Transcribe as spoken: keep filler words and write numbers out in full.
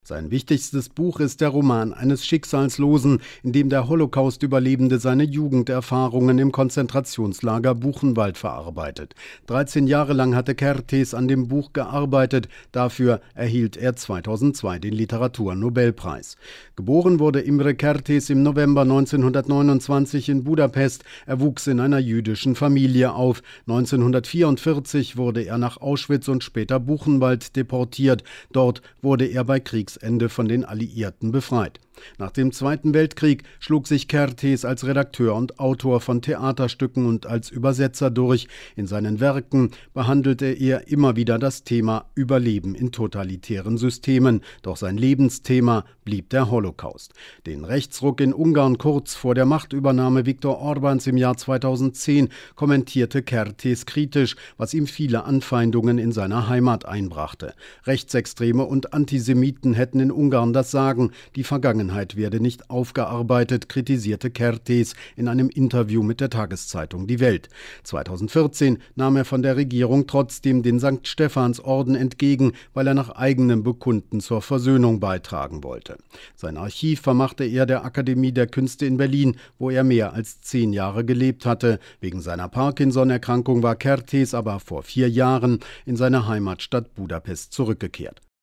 Sein wichtigstes Buch ist der Roman eines Schicksalslosen, in dem der Holocaust-Überlebende seine Jugenderfahrungen im Konzentrationslager Buchenwald verarbeitet. dreizehn Jahre lang hatte Kertész an dem Buch gearbeitet. Dafür erhielt er zweitausendzwei den Literaturnobelpreis. Geboren wurde Imre Kertész im November neunzehnhundertneunundzwanzig in Budapest. Er wuchs in einer jüdischen Familie auf. neunzehnhundertvierundvierzig wurde er nach Auschwitz und später Buchenwald deportiert. Dort wurde er bei Kriegsende von den Alliierten befreit. Nach dem Zweiten Weltkrieg schlug sich Kertész als Redakteur und Autor von Theaterstücken und als Übersetzer durch. In seinen Werken behandelte er immer wieder das Thema Überleben in totalitären Systemen. Doch sein Lebensthema blieb der Holocaust. Den Rechtsruck in Ungarn kurz vor der Machtübernahme Viktor Orbáns im Jahr zweitausendzehn kommentierte Kertész kritisch, was ihm viele Anfeindungen in seiner Heimat einbrachte. Rechtsextreme und Antisemiten hätten in Ungarn das Sagen, die Vergangenheit werde nicht aufgearbeitet, kritisierte Kertész in einem Interview mit der Tageszeitung Die Welt. zweitausendvierzehn nahm er von der Regierung trotzdem den Sankt Stephansorden entgegen, weil er nach eigenem Bekunden zur Versöhnung beitragen wollte. Sein Archiv vermachte er der Akademie der Künste in Berlin, wo er mehr als zehn Jahre gelebt hatte. Wegen seiner Parkinson-Erkrankung war Kertész aber vor vier Jahren in seine Heimatstadt Budapest zurückgekehrt.